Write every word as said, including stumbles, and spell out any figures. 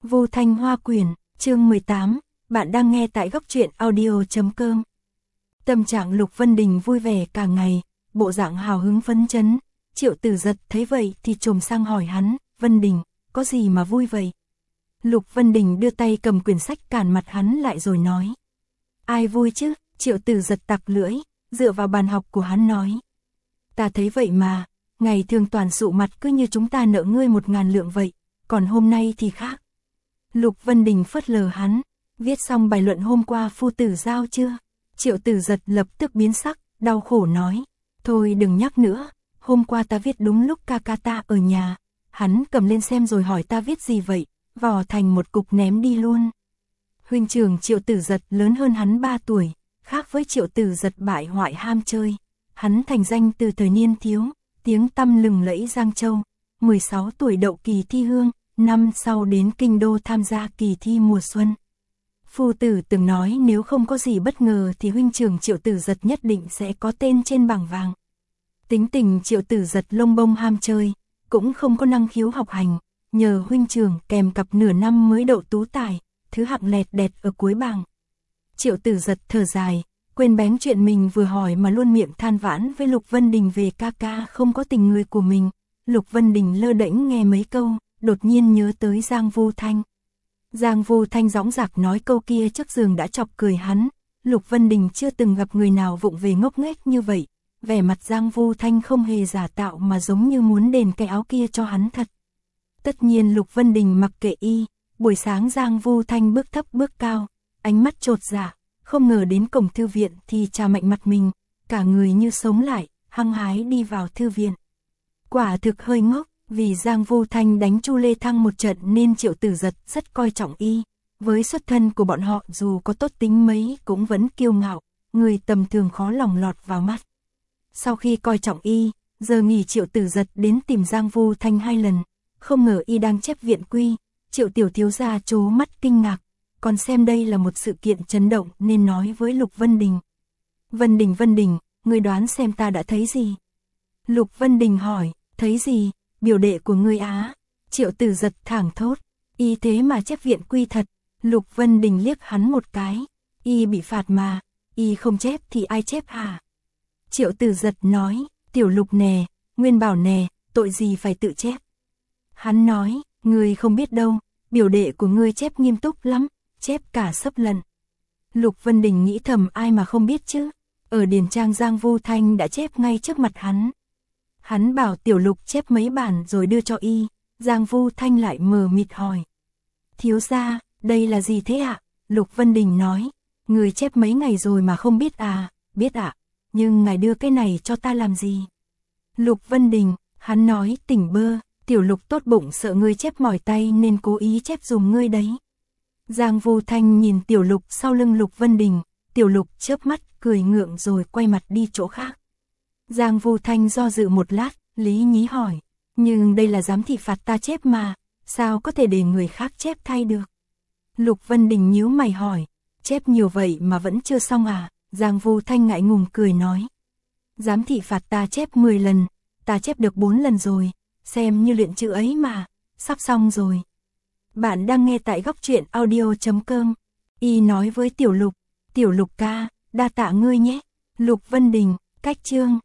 Vu Thanh Hoa Quyển, chương mười tám, bạn đang nghe tại góc truyện audio chấm com. Tâm trạng Lục Vân Đình vui vẻ cả ngày, bộ dạng hào hứng phấn chấn. Triệu Tử Giật thấy vậy thì trồm sang hỏi hắn, Vân Đình, có gì mà vui vậy? Lục Vân Đình đưa tay cầm quyển sách cản mặt hắn lại rồi nói. Ai vui chứ? Triệu Tử Giật tặc lưỡi, dựa vào bàn học của hắn nói. Ta thấy vậy mà, ngày thường toàn sụ mặt cứ như chúng ta nợ ngươi một ngàn lượng vậy, còn hôm nay thì khác. Lục Vân Đình phớt lờ hắn, viết xong bài luận hôm qua phu tử giao chưa? Triệu Tử Giật lập tức biến sắc, đau khổ nói. Thôi đừng nhắc nữa, hôm qua ta viết đúng lúc ca ca ta ở nhà. Hắn cầm lên xem rồi hỏi ta viết gì vậy, vò thành một cục ném đi luôn. Huynh trưởng Triệu Tử Giật lớn hơn hắn ba tuổi, khác với Triệu Tử Giật bại hoại ham chơi. Hắn thành danh từ thời niên thiếu, tiếng tăm lừng lẫy Giang Châu, mười sáu tuổi đậu kỳ thi hương, năm sau đến kinh đô tham gia kỳ thi mùa xuân. Phu tử từng nói nếu không có gì bất ngờ thì huynh trưởng Triệu Tử Giật nhất định sẽ có tên trên bảng vàng. Tính tình Triệu Tử Giật lông bông ham chơi, cũng không có năng khiếu học hành, nhờ huynh trưởng kèm cặp nửa năm mới đậu tú tài, thứ hạng lẹt đẹt ở cuối bảng. Triệu Tử Giật thở dài, quên bén chuyện mình vừa hỏi mà luôn miệng than vãn với Lục Vân Đình về ca ca không có tình người của mình. Lục Vân Đình lơ đễnh nghe mấy câu, đột nhiên nhớ tới Giang Vu Thanh. Giang Vu Thanh dõng dạc nói câu kia trước giường đã chọc cười hắn. Lục Vân Đình chưa từng gặp người nào vụng về ngốc nghếch như vậy. Vẻ mặt Giang Vu Thanh không hề giả tạo mà giống như muốn đền cái áo kia cho hắn thật. Tất nhiên Lục Vân Đình mặc kệ y. Buổi sáng Giang Vu Thanh bước thấp bước cao, ánh mắt chột dạ, không ngờ đến cổng thư viện thì chà mạnh mặt mình, cả người như sống lại, hăng hái đi vào thư viện. Quả thực hơi ngốc, vì Giang Vu Thanh đánh Chu Lê Thăng một trận nên Triệu Tử Giật rất coi trọng y. Với xuất thân của bọn họ dù có tốt tính mấy cũng vẫn kiêu ngạo, người tầm thường khó lòng lọt vào mắt. Sau khi coi trọng y, giờ nghỉ Triệu Tử Giật đến tìm Giang Vu Thanh hai lần, không ngờ y đang chép viện quy. Triệu tiểu thiếu gia trố mắt kinh ngạc, còn xem đây là một sự kiện chấn động nên nói với Lục Vân Đình. Vân Đình Vân Đình, ngươi đoán xem ta đã thấy gì? Lục Vân Đình hỏi, thấy gì? Biểu đệ của ngươi á? Triệu Tử Giật thảng thốt, y thế mà chép viện quy thật. Lục Vân Đình liếc hắn một cái, y bị phạt mà, y không chép thì ai chép hả? Triệu Tử Giật nói, tiểu Lục nè, Nguyên Bảo nè, tội gì phải tự chép? Hắn nói, ngươi không biết đâu, biểu đệ của ngươi chép nghiêm túc lắm, chép cả sấp lần. Lục Vân Đình nghĩ thầm ai mà không biết chứ, ở điển trang Giang Vu Thanh đã chép ngay trước mặt hắn. Hắn bảo tiểu Lục chép mấy bản rồi đưa cho y, Giang Vu Thanh lại mờ mịt hỏi. Thiếu gia, đây là gì thế ạ? Lục Vân Đình nói, người chép mấy ngày rồi mà không biết à? Biết ạ, nhưng ngài đưa cái này cho ta làm gì? Lục Vân Đình, hắn nói tỉnh bơ, tiểu Lục tốt bụng sợ ngươi chép mỏi tay nên cố ý chép dùng ngươi đấy. Giang Vu Thanh nhìn tiểu Lục sau lưng Lục Vân Đình, tiểu Lục chớp mắt cười ngượng rồi quay mặt đi chỗ khác. Giang Vu Thanh do dự một lát, lý nhí hỏi, nhưng đây là giám thị phạt ta chép mà, sao có thể để người khác chép thay được? Lục Vân Đình nhíu mày hỏi, chép nhiều vậy mà vẫn chưa xong à? Giang Vu Thanh ngại ngùng cười nói, giám thị phạt ta chép mười lần, ta chép được bốn lần rồi, xem như luyện chữ ấy mà, sắp xong rồi. Bạn đang nghe tại góc truyện audio chấm com. Y nói với tiểu Lục, tiểu Lục ca, đa tạ ngươi nhé. Lục Vân Đình, cách chương.